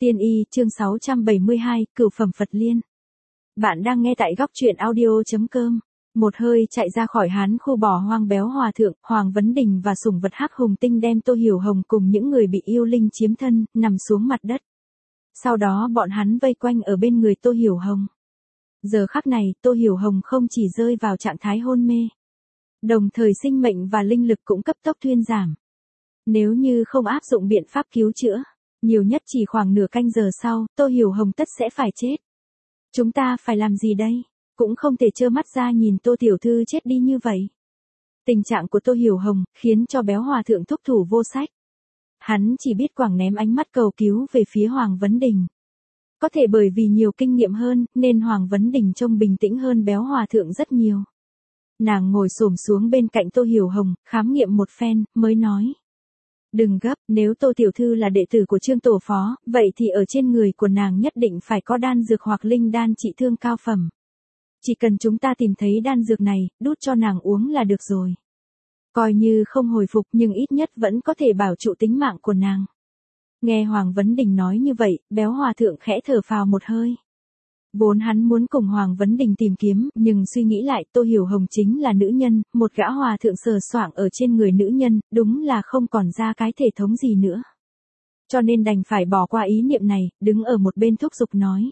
Tiên y, chương 672, Cửu phẩm Phật Liên. Bạn đang nghe tại góc truyện audio.com. Một hơi chạy ra khỏi Hán khu bỏ hoang béo hòa thượng, Hoàng Vấn Đình và sủng vật hắc hùng tinh đem Tô Hiểu Hồng cùng những người bị yêu linh chiếm thân, nằm xuống mặt đất. Sau đó bọn hắn vây quanh ở bên người Tô Hiểu Hồng. Giờ khắc này, Tô Hiểu Hồng không chỉ rơi vào trạng thái hôn mê. Đồng thời sinh mệnh và linh lực cũng cấp tốc thuyên giảm. Nếu như không áp dụng biện pháp cứu chữa, nhiều nhất chỉ khoảng nửa canh giờ sau, Tô Hiểu Hồng tất sẽ phải chết. Chúng ta phải làm gì đây? Cũng không thể trơ mắt ra nhìn Tô Tiểu Thư chết đi như vậy. Tình trạng của Tô Hiểu Hồng khiến cho béo hòa thượng thúc thủ vô sách. Hắn chỉ biết quẳng ném ánh mắt cầu cứu về phía Hoàng Vấn Đình. Có thể bởi vì nhiều kinh nghiệm hơn, nên Hoàng Vấn Đình trông bình tĩnh hơn béo hòa thượng rất nhiều. Nàng ngồi xổm xuống bên cạnh Tô Hiểu Hồng, khám nghiệm một phen, mới nói. Đừng gấp, nếu Tô Tiểu Thư là đệ tử của Trương Tổ Phó, vậy thì ở trên người của nàng nhất định phải có đan dược hoặc linh đan trị thương cao phẩm. Chỉ cần chúng ta tìm thấy đan dược này, đút cho nàng uống là được rồi. Coi như không hồi phục nhưng ít nhất vẫn có thể bảo trụ tính mạng của nàng. Nghe Hoàng Vấn Đình nói như vậy, béo hòa thượng khẽ thở phào một hơi. Vốn hắn muốn cùng Hoàng Vấn Đình tìm kiếm, nhưng suy nghĩ lại Tô Hiểu Hồng chính là nữ nhân, một gã hòa thượng sờ soạng ở trên người nữ nhân, đúng là không còn ra cái thể thống gì nữa. Cho nên đành phải bỏ qua ý niệm này, đứng ở một bên thúc giục nói.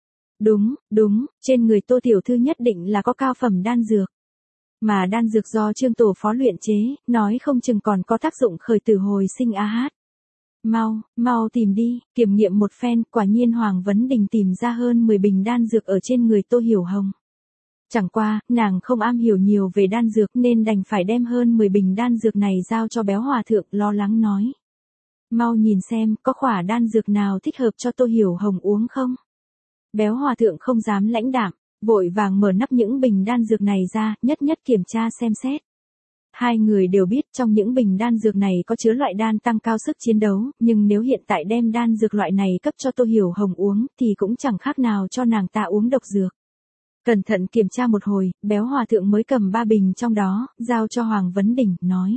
Đúng, trên người Tô Tiểu Thư nhất định là có cao phẩm đan dược. Mà đan dược do Trương Tổ Phó luyện chế, nói không chừng còn có tác dụng khởi tử hồi sinh a hát. Mau tìm đi, kiểm nghiệm một phen, quả nhiên Hoàng Vấn Đình tìm ra hơn 10 bình đan dược ở trên người Tô Hiểu Hồng. Chẳng qua, nàng không am hiểu nhiều về đan dược nên đành phải đem hơn 10 bình đan dược này giao cho béo hòa thượng, lo lắng nói. Mau nhìn xem, có khỏa đan dược nào thích hợp cho Tô Hiểu Hồng uống không? Béo hòa thượng không dám lãnh đạm, vội vàng mở nắp những bình đan dược này ra, nhất kiểm tra xem xét. Hai người đều biết trong những bình đan dược này có chứa loại đan tăng cao sức chiến đấu, nhưng nếu hiện tại đem đan dược loại này cấp cho Tô Hiểu Hồng uống thì cũng chẳng khác nào cho nàng ta uống độc dược. Cẩn thận kiểm tra một hồi, béo hòa thượng mới cầm 3 bình trong đó, giao cho Hoàng Vấn Đình, nói.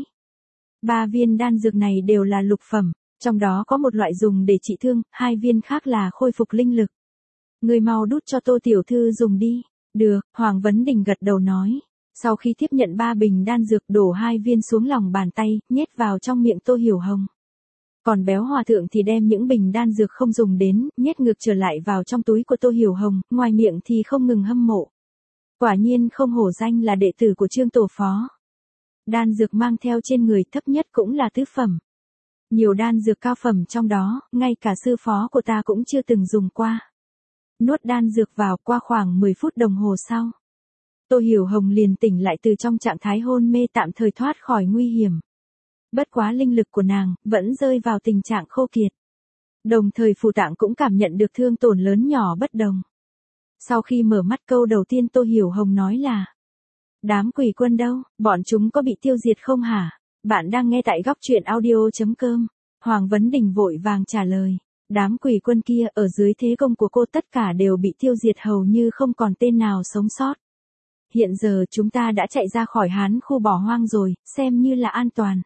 3 viên đan dược này đều là lục phẩm, trong đó có một loại dùng để trị thương, 2 viên khác là khôi phục linh lực. Người mau đút cho Tô Tiểu Thư dùng đi. Được, Hoàng Vấn Đình gật đầu nói. Sau khi tiếp nhận 3 bình đan dược đổ 2 viên xuống lòng bàn tay, nhét vào trong miệng Tô Hiểu Hồng. Còn béo hòa thượng thì đem những bình đan dược không dùng đến, nhét ngược trở lại vào trong túi của Tô Hiểu Hồng, ngoài miệng thì không ngừng hâm mộ. Quả nhiên không hổ danh là đệ tử của Trương Tổ Phó. Đan dược mang theo trên người thấp nhất cũng là tứ phẩm. Nhiều đan dược cao phẩm trong đó, ngay cả sư phó của ta cũng chưa từng dùng qua. Nuốt đan dược vào qua khoảng 10 phút đồng hồ sau. Tô Hiểu Hồng liền tỉnh lại từ trong trạng thái hôn mê tạm thời thoát khỏi nguy hiểm. Bất quá linh lực của nàng vẫn rơi vào tình trạng khô kiệt. Đồng thời phù tạng cũng cảm nhận được thương tổn lớn nhỏ bất đồng. Sau khi mở mắt câu đầu tiên Tô Hiểu Hồng nói là. Đám quỷ quân đâu, bọn chúng có bị tiêu diệt không hả? Bạn đang nghe tại góc truyện audio.com. Hoàng Vấn Đình vội vàng trả lời. Đám quỷ quân kia ở dưới thế công của cô tất cả đều bị tiêu diệt hầu như không còn tên nào sống sót. Hiện giờ chúng ta đã chạy ra khỏi Hán khu bỏ hoang rồi, xem như là an toàn.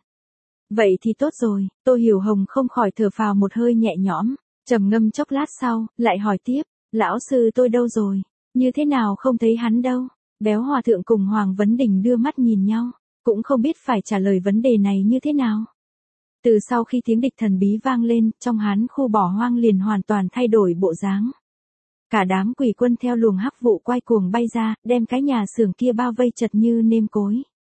Vậy thì tốt rồi, Tô Hiểu Hồng không khỏi thở phào một hơi nhẹ nhõm, trầm ngâm chốc lát sau, lại hỏi tiếp, lão sư tôi đâu rồi, như thế nào không thấy hắn đâu. Béo hòa thượng cùng Hoàng Vấn Đình đưa mắt nhìn nhau, cũng không biết phải trả lời vấn đề này như thế nào. Từ sau khi tiếng địch thần bí vang lên, trong Hán khu bỏ hoang liền hoàn toàn thay đổi bộ dáng. Cả đám quỷ quân theo luồng hắc vụ quay cuồng bay ra, đem cái nhà xưởng kia bao vây chật như nêm cối.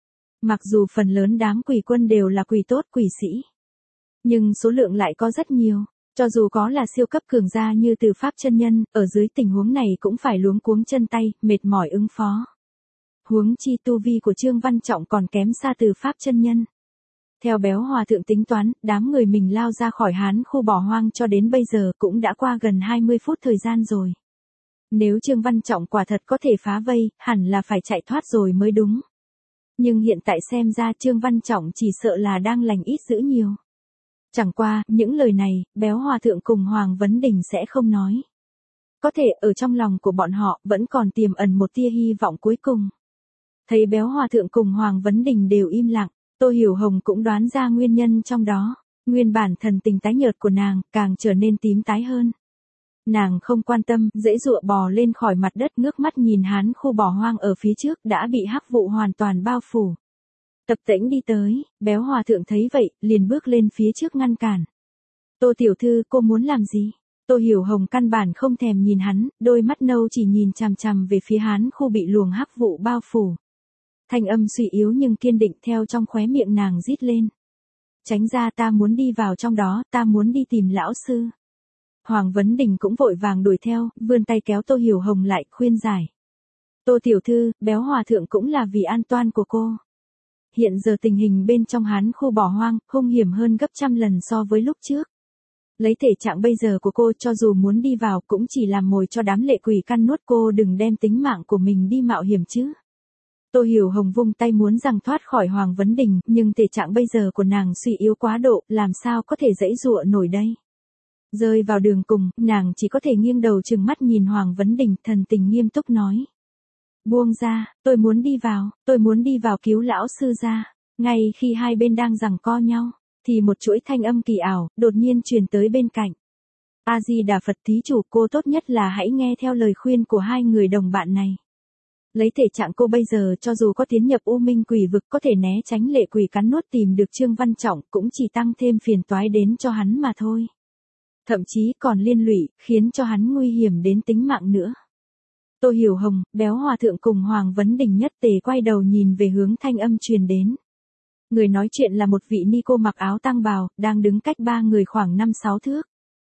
Mặc dù phần lớn đám quỷ quân đều là quỷ tốt quỷ sĩ, nhưng số lượng lại có rất nhiều, cho dù có là siêu cấp cường gia như Từ Pháp chân nhân, ở dưới tình huống này cũng phải luống cuống chân tay, mệt mỏi ứng phó. Huống chi tu vi của Trương Văn Trọng còn kém xa Từ Pháp chân nhân. Theo béo hòa thượng tính toán, đám người mình lao ra khỏi Hán khu bỏ hoang cho đến bây giờ cũng đã qua gần 20 phút thời gian rồi. Nếu Trương Văn Trọng quả thật có thể phá vây, hẳn là phải chạy thoát rồi mới đúng. Nhưng hiện tại xem ra Trương Văn Trọng chỉ sợ là đang lành ít dữ nhiều. Chẳng qua, những lời này, béo hòa thượng cùng Hoàng Vấn Đình sẽ không nói. Có thể ở trong lòng của bọn họ vẫn còn tiềm ẩn một tia hy vọng cuối cùng. Thấy béo hòa thượng cùng Hoàng Vấn Đình đều im lặng. Tô Hiểu Hồng cũng đoán ra nguyên nhân trong đó. Nguyên bản thần tình tái nhợt của nàng, càng trở nên tím tái hơn. Nàng không quan tâm, dễ dụa bò lên khỏi mặt đất ngước mắt nhìn hán khu bỏ hoang ở phía trước đã bị hắc vụ hoàn toàn bao phủ. Tập Tễnh đi tới, Béo Hòa Thượng thấy vậy, liền bước lên phía trước ngăn cản. Tô tiểu thư, cô muốn làm gì? Tô Hiểu Hồng căn bản không thèm nhìn hắn, đôi mắt nâu chỉ nhìn chằm chằm về phía hán khu bị luồng hắc vụ bao phủ. Thanh âm suy yếu nhưng kiên định theo trong khóe miệng nàng rít lên. Tránh ra, ta muốn đi vào trong đó, ta muốn đi tìm lão sư. Hoàng Vấn Đình cũng vội vàng đuổi theo, vươn tay kéo Tô Hiểu Hồng lại, khuyên giải. Tô tiểu thư, Béo Hòa Thượng cũng là vì an toàn của cô. Hiện giờ tình hình bên trong hán khu bỏ hoang, hung hiểm hơn gấp trăm lần so với lúc trước. Lấy thể trạng bây giờ của cô, cho dù muốn đi vào cũng chỉ làm mồi cho đám lệ quỷ căn nuốt, cô đừng đem tính mạng của mình đi mạo hiểm chứ. Tô Hiểu Hồng vung tay muốn giằng thoát khỏi Hoàng Vấn Đình, nhưng thể trạng bây giờ của nàng suy yếu quá độ, làm sao có thể giãy giụa nổi đây. Rơi vào đường cùng, nàng chỉ có thể nghiêng đầu trừng mắt nhìn Hoàng Vấn Đình, thần tình nghiêm túc nói. Buông ra, tôi muốn đi vào cứu lão sư ra. Ngay khi hai bên đang giằng co nhau, thì một chuỗi thanh âm kỳ ảo, đột nhiên truyền tới bên cạnh. A-di-đà Phật thí chủ, cô tốt nhất là hãy nghe theo lời khuyên của hai người đồng bạn này. Lấy thể trạng cô bây giờ, cho dù có tiến nhập U Minh Quỷ Vực có thể né tránh lệ quỷ cắn nuốt tìm được Trương Văn Trọng cũng chỉ tăng thêm phiền toái đến cho hắn mà thôi. Thậm chí còn liên lụy, khiến cho hắn nguy hiểm đến tính mạng nữa. Tô Hiểu Hồng, Béo Hòa Thượng cùng Hoàng Vấn Đình nhất tề quay đầu nhìn về hướng thanh âm truyền đến. Người nói chuyện là một vị ni cô mặc áo tang bào, đang đứng cách ba người khoảng 5-6 thước.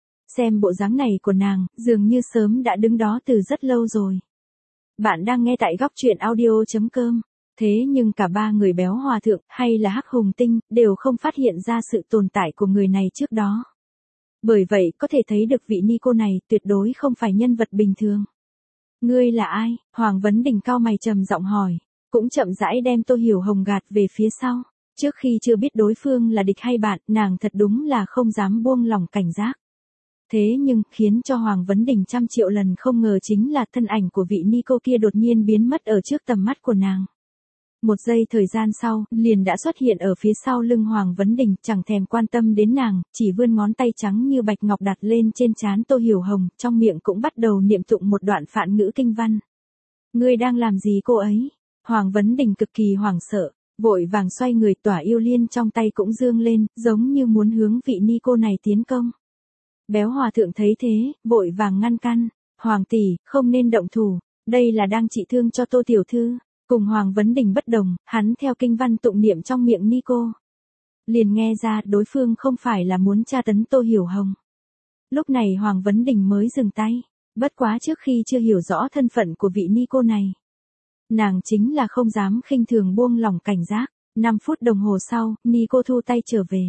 Xem bộ dáng này của nàng, dường như sớm đã đứng đó từ rất lâu rồi. Bạn đang nghe tại góc truyện audio.com. Thế nhưng cả ba người Béo Hòa Thượng hay là Hắc Hùng Tinh đều không phát hiện ra sự tồn tại của người này trước đó. Bởi vậy có thể thấy được vị ni cô này tuyệt đối không phải nhân vật bình thường. Ngươi là ai? Hoàng Vấn Đình cau mày trầm giọng hỏi, cũng chậm rãi đem Tô Hiểu Hồng gạt về phía sau. Trước khi chưa biết đối phương là địch hay bạn, nàng thật đúng là không dám buông lỏng cảnh giác. Thế nhưng, khiến cho Hoàng Vấn Đình trăm triệu lần không ngờ chính là thân ảnh của vị ni cô kia đột nhiên biến mất ở trước tầm mắt của nàng. Một giây thời gian sau, liền đã xuất hiện ở phía sau lưng Hoàng Vấn Đình, chẳng thèm quan tâm đến nàng, chỉ vươn ngón tay trắng như bạch ngọc đặt lên trên trán Tô Hiểu Hồng, trong miệng cũng bắt đầu niệm tụng một đoạn phạn ngữ kinh văn. Ngươi đang làm gì cô ấy? Hoàng Vấn Đình cực kỳ hoảng sợ, vội vàng xoay người, tỏa yêu liên trong tay cũng dương lên, giống như muốn hướng vị ni cô này tiến công. Béo Hòa Thượng thấy thế, vội vàng ngăn căn. Hoàng tỷ, không nên động thủ, đây là đang trị thương cho Tô tiểu thư. Cùng Hoàng Vấn Đình bất đồng, hắn theo kinh văn tụng niệm trong miệng ni cô. Liền nghe ra đối phương không phải là muốn tra tấn Tô Hiểu Hồng. Lúc này Hoàng Vấn Đình mới dừng tay, bất quá trước khi chưa hiểu rõ thân phận của vị ni cô này. Nàng chính là không dám khinh thường buông lỏng cảnh giác. 5 phút đồng hồ sau, ni cô thu tay trở về.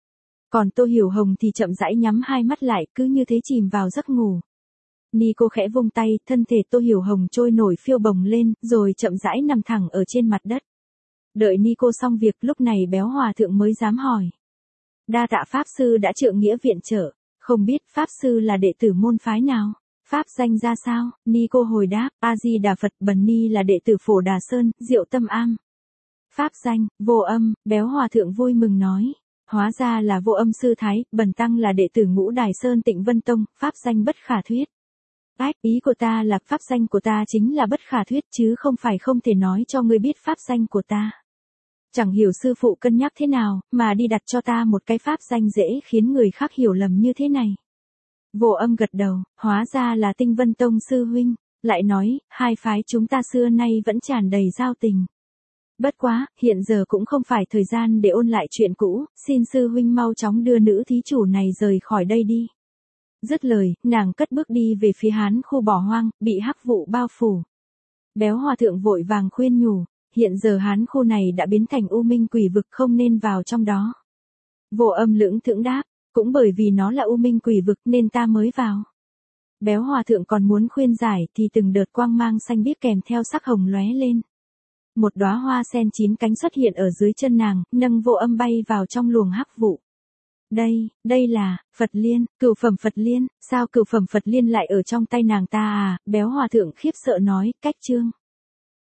Còn Tô Hiểu Hồng thì chậm rãi nhắm hai mắt lại, cứ như thế chìm vào giấc ngủ. Ni cô khẽ vung tay, thân thể Tô Hiểu Hồng trôi nổi phiêu bồng lên, rồi chậm rãi nằm thẳng ở trên mặt đất. Đợi ni cô xong việc, lúc này Béo Hòa Thượng mới dám hỏi. Đa tạ Pháp Sư đã trượng nghĩa viện trợ, không biết Pháp Sư là đệ tử môn phái nào? Pháp danh ra sao? Ni cô hồi đáp, A-di-đà Phật, bần ni là đệ tử Phổ Đà Sơn, Diệu Tâm Am. Pháp danh, Vô Âm. Béo Hòa Thượng vui mừng nói. Hóa ra là Vô Âm sư thái, bần tăng là đệ tử Ngũ Đài Sơn Tịnh Vân Tông, pháp danh bất khả thuyết. Ý của ta là pháp danh của ta chính là bất khả thuyết chứ không phải không thể nói cho ngươi biết pháp danh của ta. Chẳng hiểu sư phụ cân nhắc thế nào, mà đi đặt cho ta một cái pháp danh dễ khiến người khác hiểu lầm như thế này. Vô Âm gật đầu, hóa ra là Tinh Vân Tông sư huynh, lại nói, hai phái chúng ta xưa nay vẫn tràn đầy giao tình. Bất quá, hiện giờ cũng không phải thời gian để ôn lại chuyện cũ, xin sư huynh mau chóng đưa nữ thí chủ này rời khỏi đây đi. Dứt lời, nàng cất bước đi về phía hán khu bỏ hoang, bị hắc vụ bao phủ. Béo Hòa Thượng vội vàng khuyên nhủ, hiện giờ hán khu này đã biến thành U Minh Quỷ Vực, không nên vào trong đó. Vô Âm lưỡng thững đáp, cũng bởi vì nó là U Minh Quỷ Vực nên ta mới vào. Béo Hòa Thượng còn muốn khuyên giải thì từng đợt quang mang xanh biếc kèm theo sắc hồng lóe lên. Một đóa hoa sen 9 cánh xuất hiện ở dưới chân nàng, nâng Vô Âm bay vào trong luồng hắc vụ. Đây là Phật Liên, cửu phẩm Phật Liên, sao cửu phẩm Phật Liên lại ở trong tay nàng ta à? Béo Hòa Thượng khiếp sợ nói, cách chương.